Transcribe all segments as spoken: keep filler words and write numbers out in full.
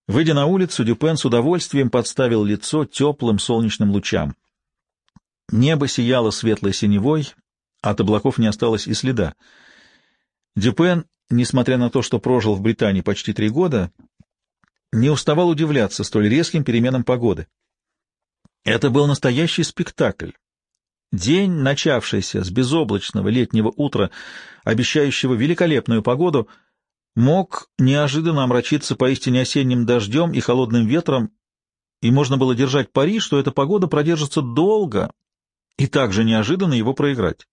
Выйдя на улицу, Дюпен с удовольствием подставил лицо теплым солнечным лучам. Небо сияло светлой синевой, от облаков не осталось и следа. Дюпен, несмотря на то, что прожил в Британии почти три года, не уставал удивляться столь резким переменам погоды. Это был настоящий спектакль. День, начавшийся с безоблачного летнего утра, обещающего великолепную погоду, мог неожиданно омрачиться поистине осенним дождем и холодным ветром, и можно было держать пари, что эта погода продержится долго, и также неожиданно его проиграть.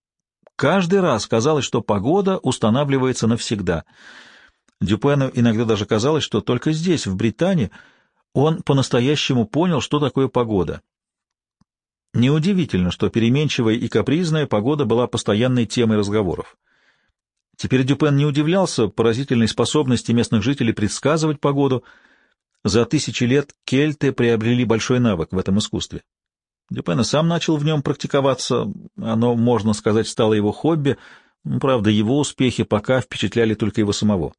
Каждый раз казалось, что погода устанавливается навсегда. Дюпену иногда даже казалось, что только здесь, в Британии, он по-настоящему понял, что такое погода. Неудивительно, что переменчивая и капризная погода была постоянной темой разговоров. Теперь Дюпен не удивлялся поразительной способности местных жителей предсказывать погоду. За тысячи лет кельты приобрели большой навык в этом искусстве. Дюпен и сам начал в нем практиковаться, оно, можно сказать, стало его хобби, правда, его успехи пока впечатляли только его самого.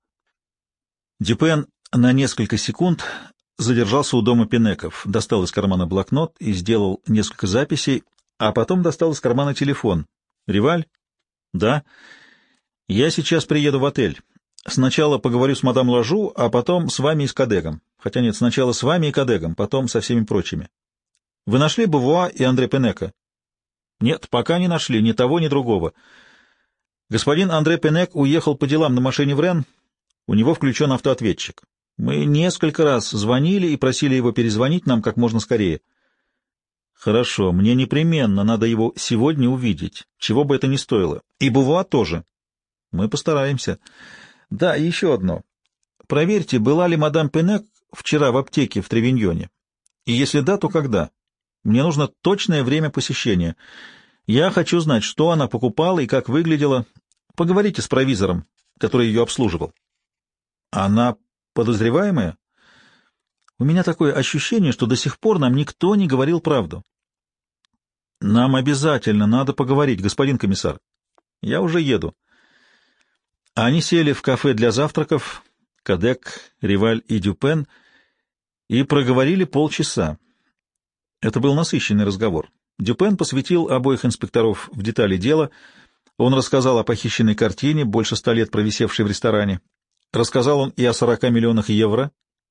Дюпен на несколько секунд задержался у дома Пенеков, достал из кармана блокнот и сделал несколько записей, а потом достал из кармана телефон. «Риваль?» «Да». «Я сейчас приеду в отель. Сначала поговорю с мадам Лажу, а потом с вами и с Кадегом. Хотя нет, сначала с вами и Кадегом, потом со всеми прочими. Вы нашли Бувуа и Андре Пенека?» «Нет, пока не нашли ни того, ни другого. Господин Андре Пенек уехал по делам на машине в Рен. У него включен автоответчик. Мы несколько раз звонили и просили его перезвонить нам как можно скорее». «Хорошо, мне непременно надо его сегодня увидеть, чего бы это ни стоило. И Бувуа тоже». «Мы постараемся». «Да, и еще одно. Проверьте, была ли мадам Пенек вчера в аптеке в Тревиньоне. И если да, то когда? Мне нужно точное время посещения. Я хочу знать, что она покупала и как выглядела. Поговорите с провизором, который ее обслуживал». «Она подозреваемая?» «У меня такое ощущение, что до сих пор нам никто не говорил правду». «Нам обязательно надо поговорить, господин комиссар. Я уже еду». Они сели в кафе для завтраков, Кадек, Риваль и Дюпен, и проговорили полчаса. Это был насыщенный разговор. Дюпен посвятил обоих инспекторов в детали дела. Он рассказал о похищенной картине, больше ста лет провисевшей в ресторане. Рассказал он и о сорока миллионах евро.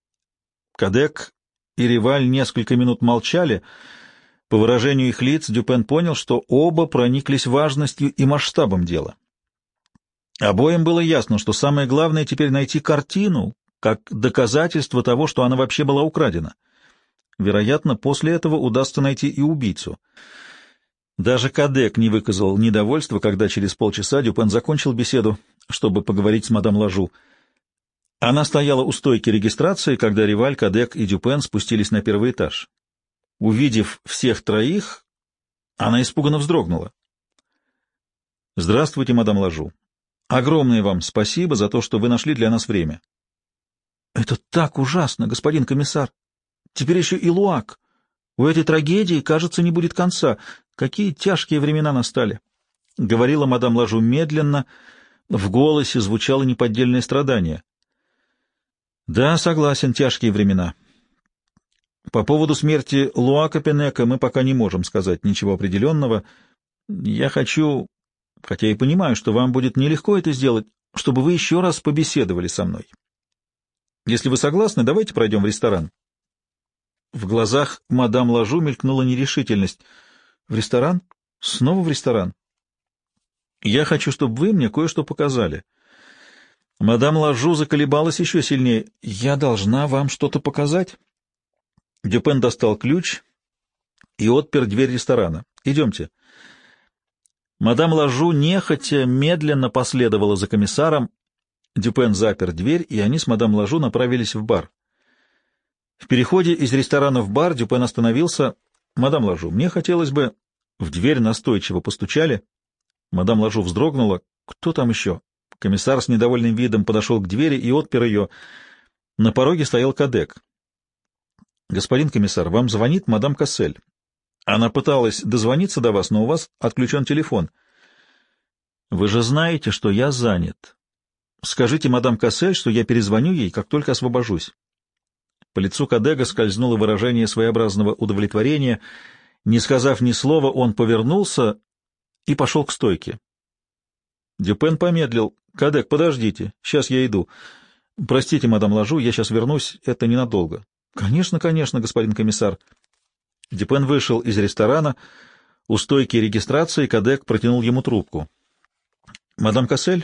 Кадек и Риваль несколько минут молчали. По выражению их лиц Дюпен понял, что оба прониклись важностью и масштабом дела. Обоим было ясно, что самое главное теперь найти картину, как доказательство того, что она вообще была украдена. Вероятно, после этого удастся найти и убийцу. Даже Кадек не выказал недовольства, когда через полчаса Дюпен закончил беседу, чтобы поговорить с мадам Лажу. Она стояла у стойки регистрации, когда Риваль, Кадек и Дюпен спустились на первый этаж. Увидев всех троих, она испуганно вздрогнула. «Здравствуйте, мадам Лажу. Огромное вам спасибо за то, что вы нашли для нас время». «Это так ужасно, господин комиссар. Теперь еще и Луак. У этой трагедии, кажется, не будет конца. Какие тяжкие времена настали», — говорила мадам Лажу медленно, в голосе звучало неподдельное страдание. «Да, согласен, тяжкие времена. По поводу смерти Луака Пенека мы пока не можем сказать ничего определенного. Я хочу, хотя и понимаю, что вам будет нелегко это сделать, чтобы вы еще раз побеседовали со мной. Если вы согласны, давайте пройдем в ресторан». В глазах мадам Лажу мелькнула нерешительность. «В ресторан? Снова в ресторан? Я хочу, чтобы вы мне кое-что показали». Мадам Лажу заколебалась еще сильнее. «Я должна вам что-то показать?» Дюпен достал ключ и отпер дверь ресторана. «Идемте». Мадам Лажу нехотя медленно последовала за комиссаром. Дюпен запер дверь, и они с мадам Лажу направились в бар. В переходе из ресторана в бар Дюпен остановился. «Мадам Лажу, мне хотелось бы...» В дверь настойчиво постучали. Мадам Лажу вздрогнула. «Кто там еще?» Комиссар с недовольным видом подошел к двери и отпер ее. На пороге стоял Кадек. «Господин комиссар, вам звонит мадам Кассель. Она пыталась дозвониться до вас, но у вас отключен телефон». «Вы же знаете, что я занят. Скажите мадам Кассель, что я перезвоню ей, как только освобожусь». По лицу Кадега скользнуло выражение своеобразного удовлетворения. Не сказав ни слова, он повернулся и пошел к стойке. Дюпен помедлил. — Кадег, подождите, сейчас я иду. — Простите, мадам Лажу, я сейчас вернусь, это ненадолго. — Конечно, конечно, господин комиссар. Дюпен вышел из ресторана. У стойки регистрации Кадег протянул ему трубку. — Мадам Кассель,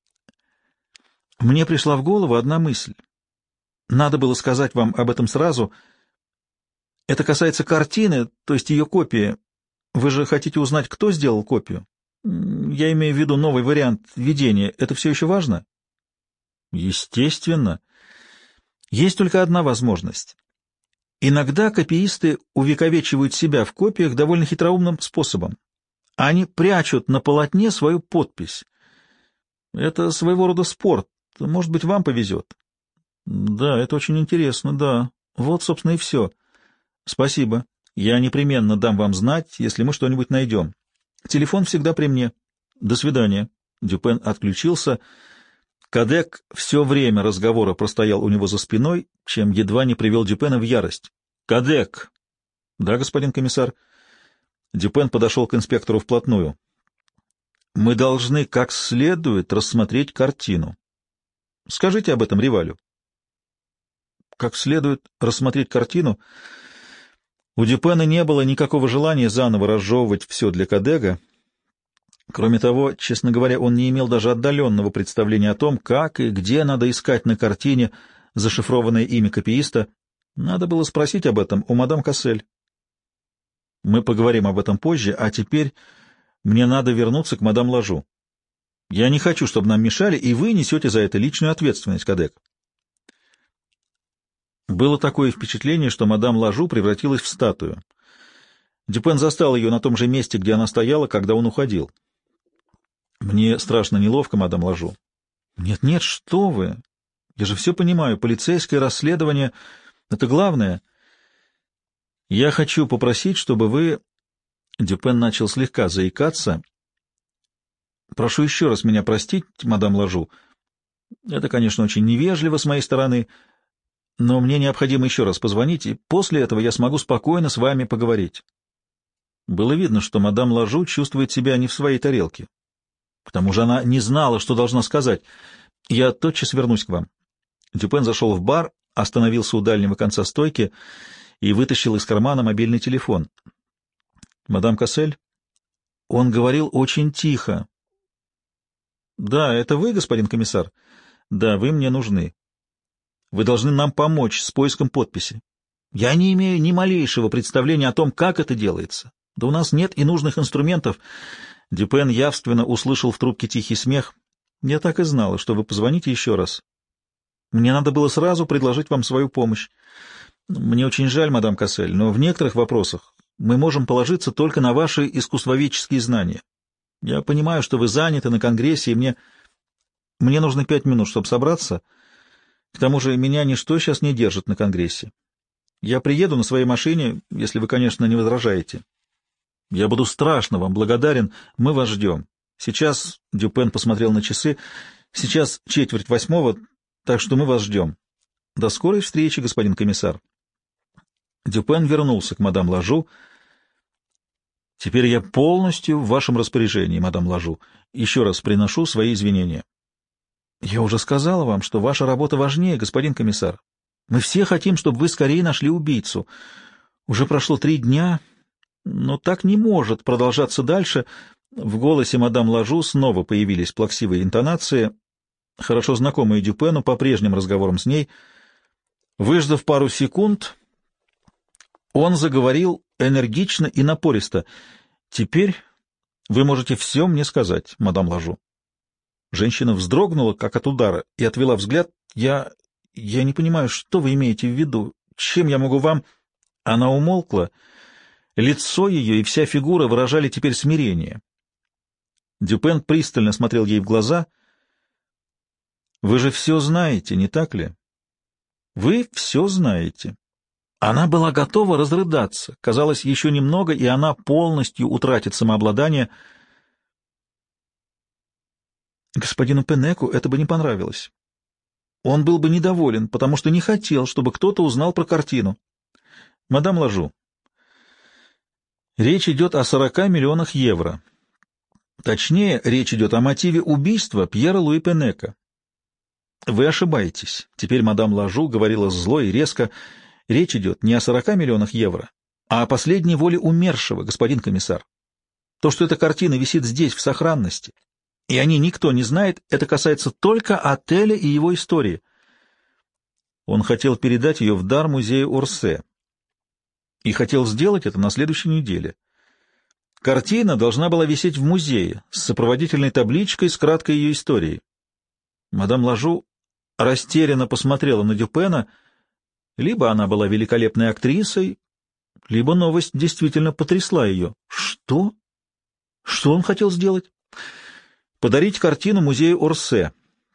мне пришла в голову одна мысль. Надо было сказать вам об этом сразу. Это касается картины, то есть ее копии. Вы же хотите узнать, кто сделал копию? Я имею в виду новый вариант видения. Это все еще важно? Естественно. Есть только одна возможность. Иногда копиисты увековечивают себя в копиях довольно хитроумным способом. Они прячут на полотне свою подпись. Это своего рода спорт. Может быть, вам повезет. Да, это очень интересно, да. Вот, собственно, и все. Спасибо. Я непременно дам вам знать, если мы что-нибудь найдем. Телефон всегда при мне. До свидания. Дюпен отключился. Кадег все время разговора простоял у него за спиной, чем едва не привел Дюпена в ярость. Кадег! Да, господин комиссар. Дюпен подошел к инспектору вплотную. Мы должны как следует рассмотреть картину. Скажите об этом Ривалю. Как следует рассмотреть картину? У Дюпена не было никакого желания заново разжевывать все для Кадега. Кроме того, честно говоря, он не имел даже отдаленного представления о том, как и где надо искать на картине зашифрованное имя копииста. Надо было спросить об этом у мадам Кассель. Мы поговорим об этом позже, а теперь мне надо вернуться к мадам Лажу. Я не хочу, чтобы нам мешали, и вы несете за это личную ответственность, Кадег. Было такое впечатление, что мадам Лажу превратилась в статую. Дюпен застал ее на том же месте, где она стояла, когда он уходил. Мне страшно неловко, мадам Лажу. Нет-нет, что вы! Я же все понимаю, полицейское расследование — это главное. Я хочу попросить, чтобы вы... Дюпен начал слегка заикаться. Прошу еще раз меня простить, мадам Лажу. Это, конечно, очень невежливо с моей стороны, но мне необходимо еще раз позвонить, и после этого я смогу спокойно с вами поговорить. Было видно, что мадам Лажу чувствует себя не в своей тарелке. К тому же она не знала, что должна сказать. Я тотчас вернусь к вам. Дюпен зашел в бар, остановился у дальнего конца стойки и вытащил из кармана мобильный телефон. Мадам Кассель? Он говорил очень тихо. Да, это вы, господин комиссар? Да, вы мне нужны. Вы должны нам помочь с поиском подписи. Я не имею ни малейшего представления о том, как это делается. Да у нас нет и нужных инструментов. Дюпен явственно услышал в трубке тихий смех. Я так и знала, что вы позвоните еще раз. Мне надо было сразу предложить вам свою помощь. Мне очень жаль, мадам Кассель, но в некоторых вопросах мы можем положиться только на ваши искусствоведческие знания. Я понимаю, что вы заняты на конгрессе, и мне... Мне нужно пять минут, чтобы собраться. К тому же меня ничто сейчас не держит на конгрессе. Я приеду на своей машине, если вы, конечно, не возражаете. Я буду страшно вам благодарен. Мы вас ждем. Сейчас, — Дюпен посмотрел на часы, — сейчас четверть восьмого, так что мы вас ждем. До скорой встречи, господин комиссар. Дюпен вернулся к мадам Лажу. Теперь я полностью в вашем распоряжении, мадам Лажу. Еще раз приношу свои извинения. Я уже сказала вам, что ваша работа важнее, господин комиссар. Мы все хотим, чтобы вы скорее нашли убийцу. Уже прошло три дня, но так не может продолжаться дальше. В голосе мадам Лажу снова появились плаксивые интонации, хорошо знакомые Дюпену по прежним разговорам с ней. Выждав пару секунд, он заговорил энергично и напористо. «Теперь вы можете все мне сказать, мадам Лажу». Женщина вздрогнула, как от удара, и отвела взгляд. «Я... я не понимаю, что вы имеете в виду? Чем я могу вам...» Она умолкла. Лицо ее и вся фигура выражали теперь смирение. Дюпен пристально смотрел ей в глаза. «Вы же все знаете, не так ли? Вы все знаете». Она была готова разрыдаться. Казалось, еще немного, и она полностью утратит самообладание. Господину Пенеку это бы не понравилось. он был бы недоволен, потому что не хотел, чтобы кто-то узнал про картину. Мадам Лажу, речь идет о сорока миллионах евро. Точнее, речь идет о мотиве убийства Пьера Луи Пенека. Вы ошибаетесь. Теперь мадам Лажу говорила зло и резко. Речь идет не о сорока миллионах евро, а о последней воле умершего, господин комиссар. То, что эта картина висит здесь в сохранности, и о ней никто не знает, это касается только отеля и его истории. Он хотел передать ее в дар музею Орсе. И хотел сделать это на следующей неделе. Картина должна была висеть в музее с сопроводительной табличкой с краткой ее историей. Мадам Лажу растерянно посмотрела на Дюпена. Либо она была великолепной актрисой, либо новость действительно потрясла ее. Что? Что он хотел сделать? Подарить картину музею Орсе.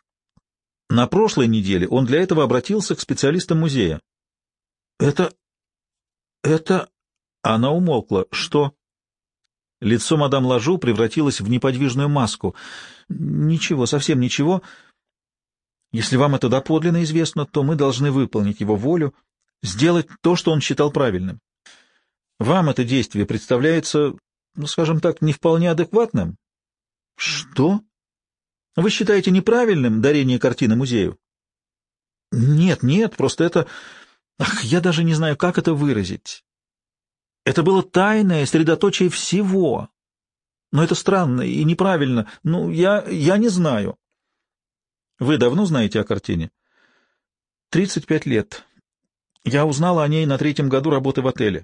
На прошлой неделе он для этого обратился к специалистам музея. Это... это... Она умолкла. Что? Лицо мадам Лажу превратилось в неподвижную маску. Ничего, совсем ничего. Если вам это доподлинно известно, то мы должны выполнить его волю, сделать то, что он считал правильным. Вам это действие представляется, ну, скажем так, не вполне адекватным? Что? Вы считаете неправильным дарение картины музею? Нет, нет, просто это... Ах, я даже не знаю, как это выразить. Это было тайное средоточие всего. Но это странно и неправильно. Ну, я, я не знаю. Вы давно знаете о картине? Тридцать пять лет. Я узнала о ней на третьем году работы в отеле.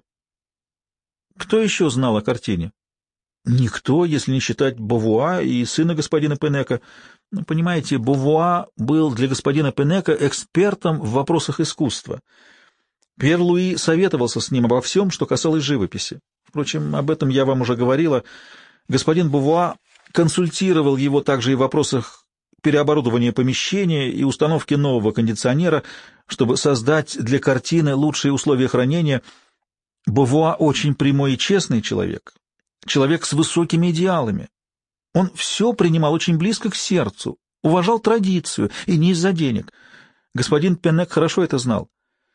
Кто еще знал о картине? Никто, если не считать Бовуа и сына господина Пенека. Ну, понимаете, Бовуа был для господина Пенека экспертом в вопросах искусства. Пьер Луи советовался с ним обо всем, что касалось живописи. Впрочем, об этом я вам уже говорила. Господин Бовуа консультировал его также и в вопросах переоборудования помещения и установки нового кондиционера, чтобы создать для картины лучшие условия хранения. Бовуа очень прямой и честный человек, человек с высокими идеалами. Он все принимал очень близко к сердцу, уважал традицию, и не из-за денег. Господин Пенек хорошо это знал.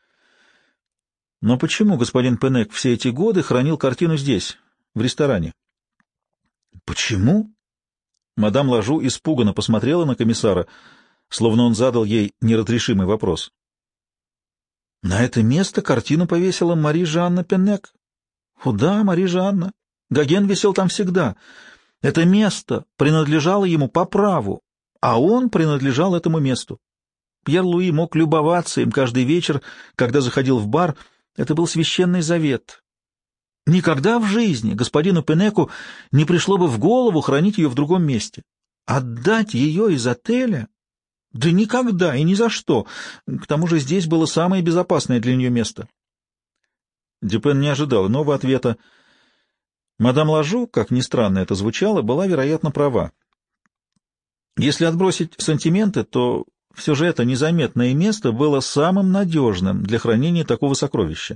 Но почему господин Пенек все эти годы хранил картину здесь, в ресторане? Почему? Мадам Лажу испуганно посмотрела на комиссара, словно он задал ей неразрешимый вопрос. На это место картину повесила Мари Жанна Пенек. О да, Мари Жанна. Гоген висел там всегда. Это место принадлежало ему по праву, а он принадлежал этому месту. Пьер Луи мог любоваться им каждый вечер, когда заходил в бар. Это был священный завет. Никогда в жизни господину Пенеку не пришло бы в голову хранить ее в другом месте. Отдать ее из отеля? Да никогда и ни за что. К тому же здесь было самое безопасное для нее место. Дюпен не ожидал иного ответа. Мадам Лажу, как ни странно это звучало, была, вероятно, права. Если отбросить сантименты, то все же это незаметное место было самым надежным для хранения такого сокровища.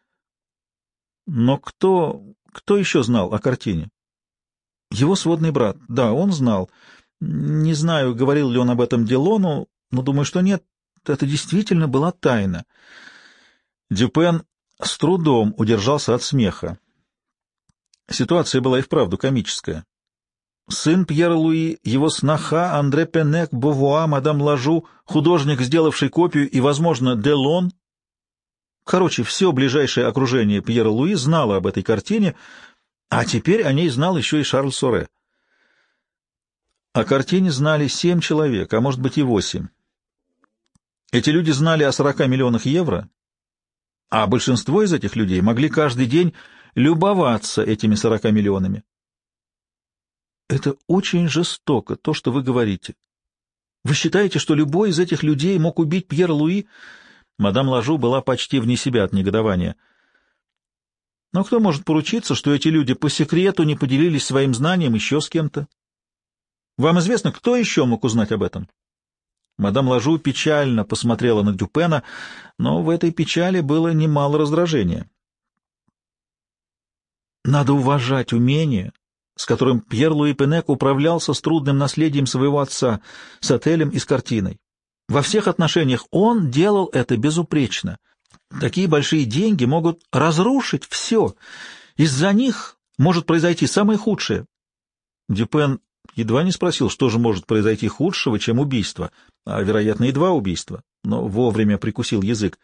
Но кто, кто еще знал о картине? Его сводный брат. Да, он знал. Не знаю, говорил ли он об этом Делону, но думаю, что нет. Это действительно была тайна. Дюпен с трудом удержался от смеха. Ситуация была и вправду комическая. Сын Пьера Луи, его сноха Андре Пенек, Бовуа, мадам Лажу, художник, сделавший копию, и, возможно, Делон. Короче, все ближайшее окружение Пьера Луи знало об этой картине, а теперь о ней знал еще и Шарль Соре. О картине знали семь человек, а может быть и восемь. Эти люди знали о сорока миллионах евро, а большинство из этих людей могли каждый день любоваться этими сорока миллионами. Это очень жестоко, то, что вы говорите. Вы считаете, что любой из этих людей мог убить Пьера Луи? Мадам Лажу была почти вне себя от негодования. Но кто может поручиться, что эти люди по секрету не поделились своим знанием еще с кем-то? Вам известно, кто еще мог узнать об этом? Мадам Лажу печально посмотрела на Дюпена, но в этой печали было немало раздражения. Надо уважать умение, с которым Пьер Луи Пенек управлялся с трудным наследием своего отца, с отелем и с картиной. Во всех отношениях он делал это безупречно. Такие большие деньги могут разрушить все. Из-за них может произойти самое худшее. Дюпен едва не спросил, что же может произойти худшего, чем убийство, а, вероятно, и два убийства, но вовремя прикусил язык.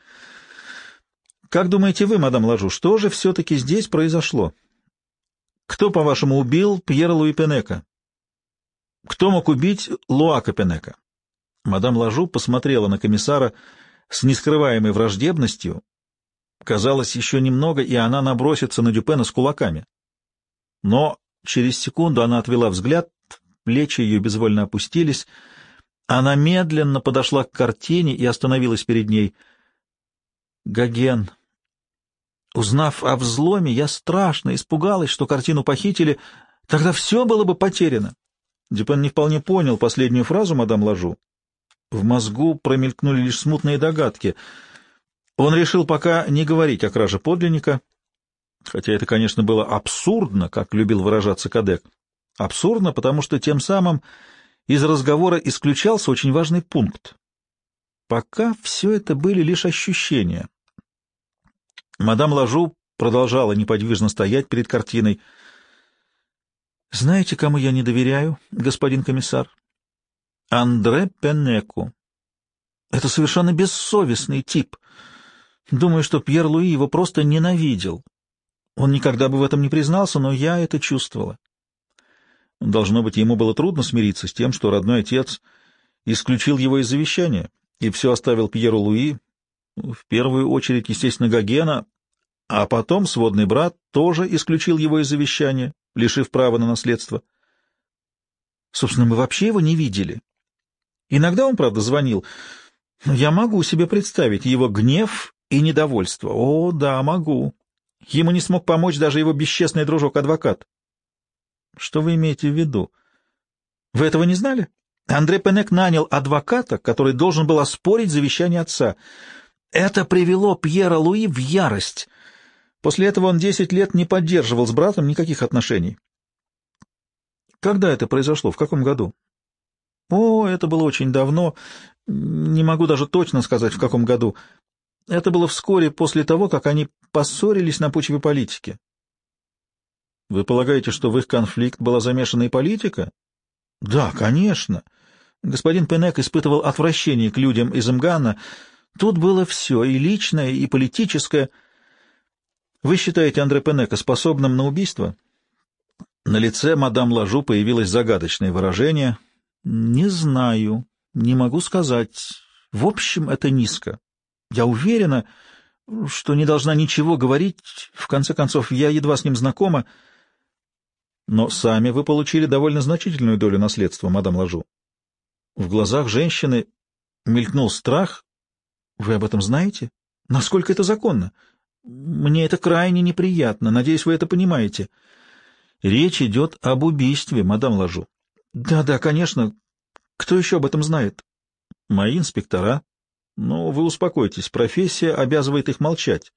«Как думаете вы, мадам Лажу, что же все-таки здесь произошло? Кто, по-вашему, убил Пьера Луи Пенека? Кто мог убить Луака Пенека?» Мадам Лажу посмотрела на комиссара с нескрываемой враждебностью. Казалось, еще немного, и она набросится на Дюпена с кулаками. Но через секунду она отвела взгляд, плечи ее безвольно опустились. Она медленно подошла к картине и остановилась перед ней. «Гоген. Узнав о взломе, я страшно испугалась, что картину похитили. Тогда все было бы потеряно». Дюпен не вполне понял последнюю фразу мадам Лажу. В мозгу промелькнули лишь смутные догадки. Он решил пока не говорить о краже подлинника, хотя это, конечно, было абсурдно, как любил выражаться Кадек. Абсурдно, потому что тем самым из разговора исключался очень важный пункт. Пока все это были лишь ощущения. Мадам Лажу продолжала неподвижно стоять перед картиной. «Знаете, кому я не доверяю, господин комиссар? Андре Пенеку. Это совершенно бессовестный тип. Думаю, что Пьер Луи его просто ненавидел. Он никогда бы в этом не признался, но я это чувствовала. Должно быть, ему было трудно смириться с тем, что родной отец исключил его из завещания и все оставил Пьеру Луи, в первую очередь, естественно, Гогена, а потом сводный брат тоже исключил его из завещания, лишив права на наследство. Собственно, мы вообще его не видели. Иногда он, правда, звонил, но я могу себе представить его гнев и недовольство. О, да, могу. Ему не смог помочь даже его бесчестный дружок-адвокат. Что вы имеете в виду? Вы этого не знали? Андре Пенек нанял адвоката, который должен был оспорить завещание отца. Это привело Пьера Луи в ярость. После этого он десять лет не поддерживал с братом никаких отношений. Когда это произошло? В каком году? О, это было очень давно. Не могу даже точно сказать, в каком году. Это было вскоре после того, как они поссорились на почве политики. Вы полагаете, что в их конфликт была замешана и политика? Да, конечно. Господин Пенек испытывал отвращение к людям из Мгана. Тут было все, и личное, и политическое. Вы считаете Андре Пенека способным на убийство? На лице мадам Лажу появилось загадочное выражение. Не знаю, не могу сказать. В общем, это низко. Я уверена, что не должна ничего говорить. В конце концов, я едва с ним знакома. Но сами вы получили довольно значительную долю наследства, мадам Лажу. В глазах женщины мелькнул страх. Вы об этом знаете? Насколько это законно? Мне это крайне неприятно. Надеюсь, вы это понимаете. Речь идет об убийстве, мадам Лажу. Да-да, конечно. Кто еще об этом знает? Мои инспектора. Но вы успокойтесь, профессия обязывает их молчать.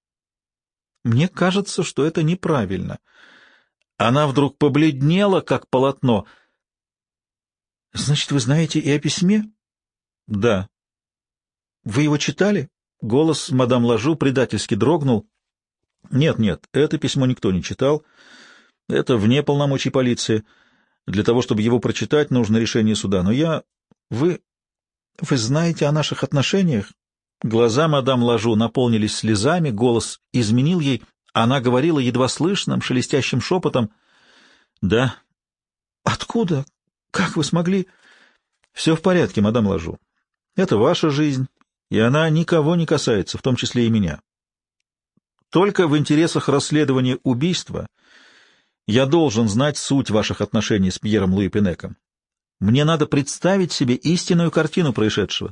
Мне кажется, что это неправильно. Она вдруг побледнела, как полотно. Значит, вы знаете и о письме? Да. Вы его читали? Голос мадам Лажу предательски дрогнул. Нет, нет, это письмо никто не читал. Это вне полномочий полиции. Для того, чтобы его прочитать, нужно решение суда. Но я... Вы... Вы знаете о наших отношениях? Глаза мадам Лажу наполнились слезами, голос изменил ей. Она говорила едва слышным, шелестящим шепотом. Да. Откуда? Как вы смогли? Все в порядке, мадам Лажу. Это ваша жизнь, и она никого не касается, в том числе и меня. Только в интересах расследования убийства я должен знать суть ваших отношений с Пьером Луи Пенеком. Мне надо представить себе истинную картину происшедшего.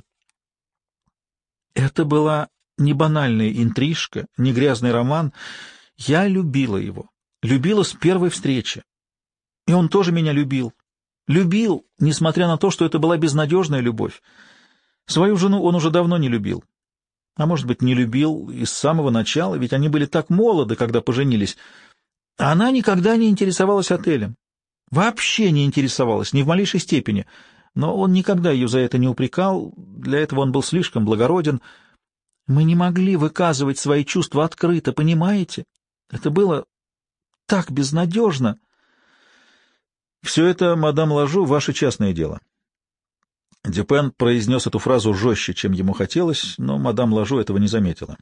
Это была не банальная интрижка, не грязный роман. Я любила его, любила с первой встречи. И он тоже меня любил. Любил, несмотря на то, что это была безнадежная любовь. Свою жену он уже давно не любил. А может быть, не любил и с самого начала, ведь они были так молоды, когда поженились. А она никогда не интересовалась отелем. Вообще не интересовалась, ни в малейшей степени. Но он никогда ее за это не упрекал, для этого он был слишком благороден. Мы не могли выказывать свои чувства открыто, понимаете? Это было так безнадежно. Все это, мадам Лажу, ваше частное дело. Дюпен произнес эту фразу жестче, чем ему хотелось, но мадам Лажу этого не заметила.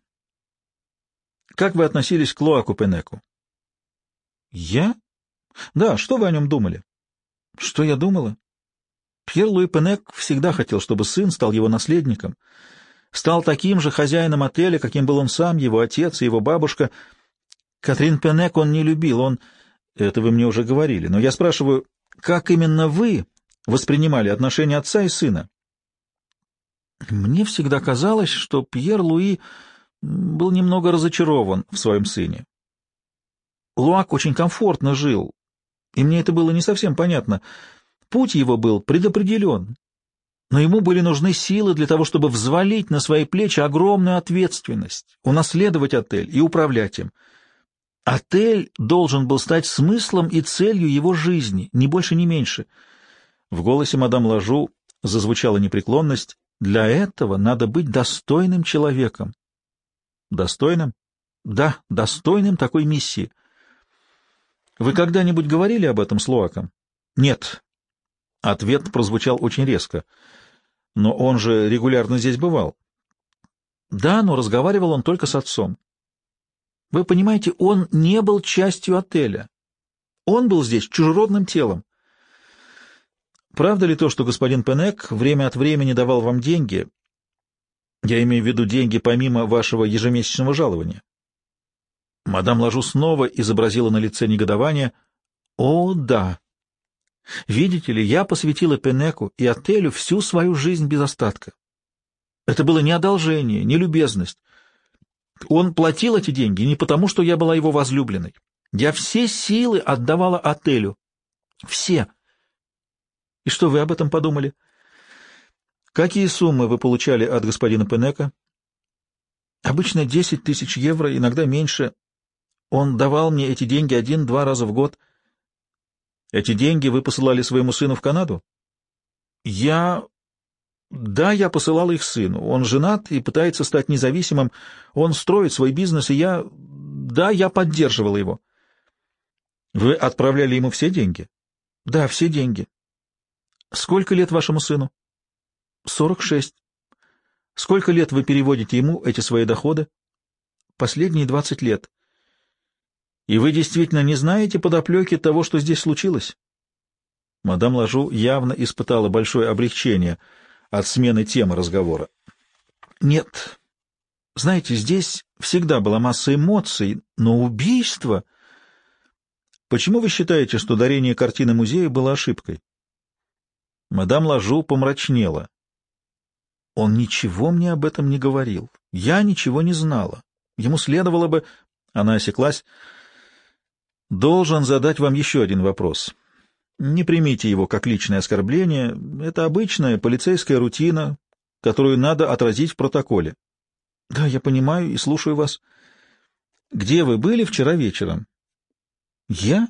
Как вы относились к Луаку Пенеку? Я? Да, что вы о нем думали? Что я думала? Пьер-Луи Пенек всегда хотел, чтобы сын стал его наследником, стал таким же хозяином отеля, каким был он сам, его отец и его бабушка. Катрин Пенек он не любил, он... Это вы мне уже говорили, но я спрашиваю, как именно вы воспринимали отношения отца и сына? Мне всегда казалось, что Пьер-Луи был немного разочарован в своем сыне. Луак очень комфортно жил, и мне это было не совсем понятно. Путь его был предопределен, но ему были нужны силы для того, чтобы взвалить на свои плечи огромную ответственность, унаследовать отель и управлять им. Отель должен был стать смыслом и целью его жизни, ни больше, ни меньше. В голосе мадам Лажу зазвучала непреклонность. Для этого надо быть достойным человеком. Достойным? Да, достойным такой миссии. Вы когда-нибудь говорили об этом с Луаком? Нет. Ответ прозвучал очень резко. Но он же регулярно здесь бывал. Да, но разговаривал он только с отцом. Вы понимаете, он не был частью отеля. Он был здесь чужеродным телом. Правда ли то, что господин Пенек время от времени давал вам деньги? Я имею в виду деньги помимо вашего ежемесячного жалования. Мадам Лажу снова изобразила на лице негодование. О, да. Видите ли, я посвятила Пенеку и отелю всю свою жизнь без остатка. Это было не одолжение, не любезность. Он платил эти деньги не потому, что я была его возлюбленной. Я все силы отдавала отелю. Все. И что вы об этом подумали? Какие суммы вы получали от господина Пенека? Обычно десять тысяч евро, иногда меньше. Он давал мне эти деньги один-два раза в год. Эти деньги вы посылали своему сыну в Канаду? Я... Да, я посылал их сыну. Он женат и пытается стать независимым. Он строит свой бизнес, и я... Да, я поддерживала его. Вы отправляли ему все деньги? Да, все деньги. Сколько лет вашему сыну? Сорок шесть. Сколько лет вы переводите ему эти свои доходы? Последние двадцать лет. И вы действительно не знаете подоплеки того, что здесь случилось? Мадам Лажу явно испытала большое облегчение от смены темы разговора. Нет. Знаете, здесь всегда была масса эмоций, но убийство... Почему вы считаете, что дарение картины музею было ошибкой? Мадам Лажу помрачнела. Он ничего мне об этом не говорил. Я ничего не знала. Ему следовало бы... Она осеклась. Должен задать вам еще один вопрос. Не примите его как личное оскорбление. Это обычная полицейская рутина, которую надо отразить в протоколе. Да, я понимаю и слушаю вас. Где вы были вчера вечером? Я?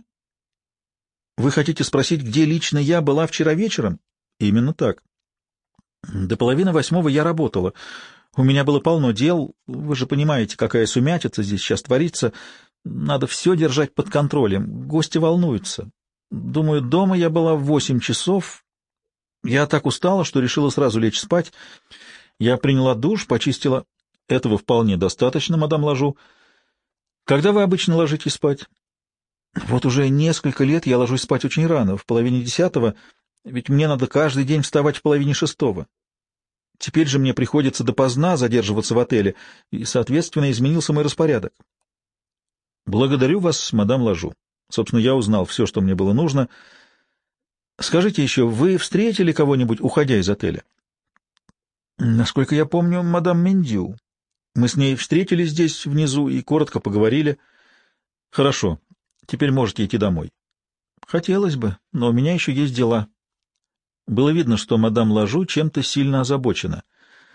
Вы хотите спросить, где лично я была вчера вечером? Именно так. До половины восьмого я работала. У меня было полно дел. Вы же понимаете, какая сумятица здесь сейчас творится. Надо все держать под контролем. Гости волнуются. Думаю, дома я была в восемь часов. Я так устала, что решила сразу лечь спать. Я приняла душ, почистила. Этого вполне достаточно, мадам Лажу. Когда вы обычно ложитесь спать? Вот уже несколько лет я ложусь спать очень рано, в половине десятого, ведь мне надо каждый день вставать в половине шестого. Теперь же мне приходится допоздна задерживаться в отеле, и, соответственно, изменился мой распорядок. Благодарю вас, мадам Лажу. Собственно, я узнал все, что мне было нужно. Скажите еще, вы встретили кого-нибудь, уходя из отеля? Насколько я помню, мадам Мендю. Мы с ней встретились здесь внизу и коротко поговорили. Хорошо, теперь можете идти домой. Хотелось бы, но у меня еще есть дела. Было видно, что мадам Лажу чем-то сильно озабочена.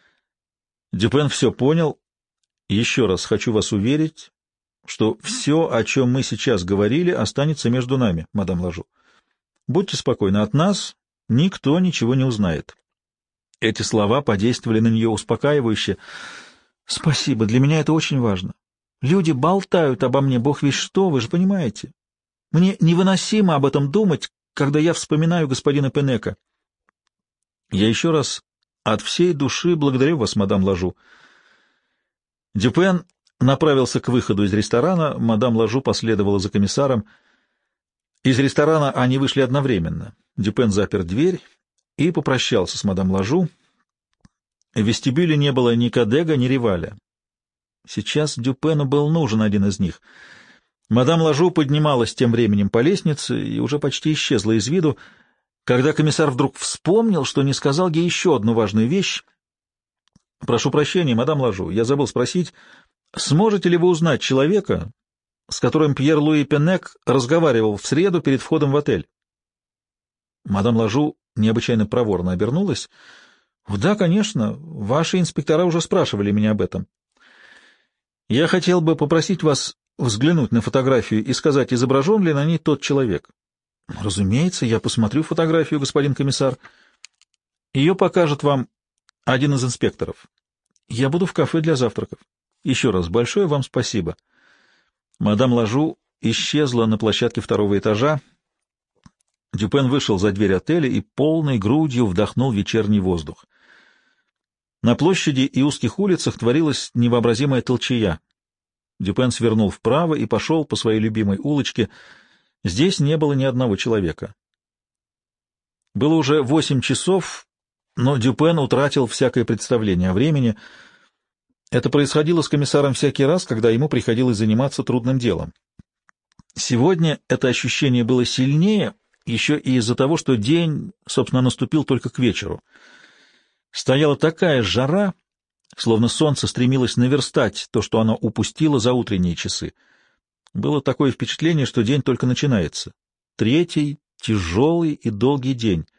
Дюпен все понял. Еще раз хочу вас уверить, что все, о чем мы сейчас говорили, останется между нами, мадам Лажу. Будьте спокойны, от нас Никто ничего не узнает. Эти слова подействовали на нее успокаивающе. «Спасибо, для меня это очень важно. Люди болтают обо мне, бог весть что, вы же понимаете. Мне невыносимо об этом думать, когда я вспоминаю господина Пенека». «Я еще раз от всей души благодарю вас, мадам Лажу». Дюпен направился к выходу из ресторана, мадам Лажу последовала за комиссаром. Из ресторана они вышли одновременно. Дюпен запер дверь и попрощался с мадам Лажу. В вестибюле не было ни Кадега, ни Риваля. Сейчас Дюпену был нужен один из них. Мадам Лажу поднималась тем временем по лестнице и уже почти исчезла из виду, когда комиссар вдруг вспомнил, что не сказал ей еще одну важную вещь. «Прошу прощения, мадам Лажу, я забыл спросить, сможете ли вы узнать человека, с которым Пьер-Луи Пенек разговаривал в среду перед входом в отель?» Мадам Лажу необычайно проворно обернулась. «Да, конечно, ваши инспектора уже спрашивали меня об этом. Я хотел бы попросить вас взглянуть на фотографию и сказать, изображен ли на ней тот человек». «Разумеется, я посмотрю фотографию, господин комиссар. Ее покажет вам один из инспекторов. Я буду в кафе для завтраков. Еще раз большое вам спасибо». Мадам Лажу исчезла на площадке второго этажа. Дюпен вышел за дверь отеля и полной грудью вдохнул вечерний воздух. На площади и узких улицах творилась невообразимая толчая. Дюпен свернул вправо и пошел по своей любимой улочке. Здесь не было ни одного человека. Было уже восемь часов, но Дюпен утратил всякое представление о времени. Это происходило с комиссаром всякий раз, когда ему приходилось заниматься трудным делом. Сегодня это ощущение было сильнее, еще и из-за того, что день, собственно, наступил только к вечеру. Стояла такая жара, словно солнце стремилось наверстать то, что оно упустило за утренние часы. Было такое впечатление, что день только начинается. Третий, тяжелый и долгий день.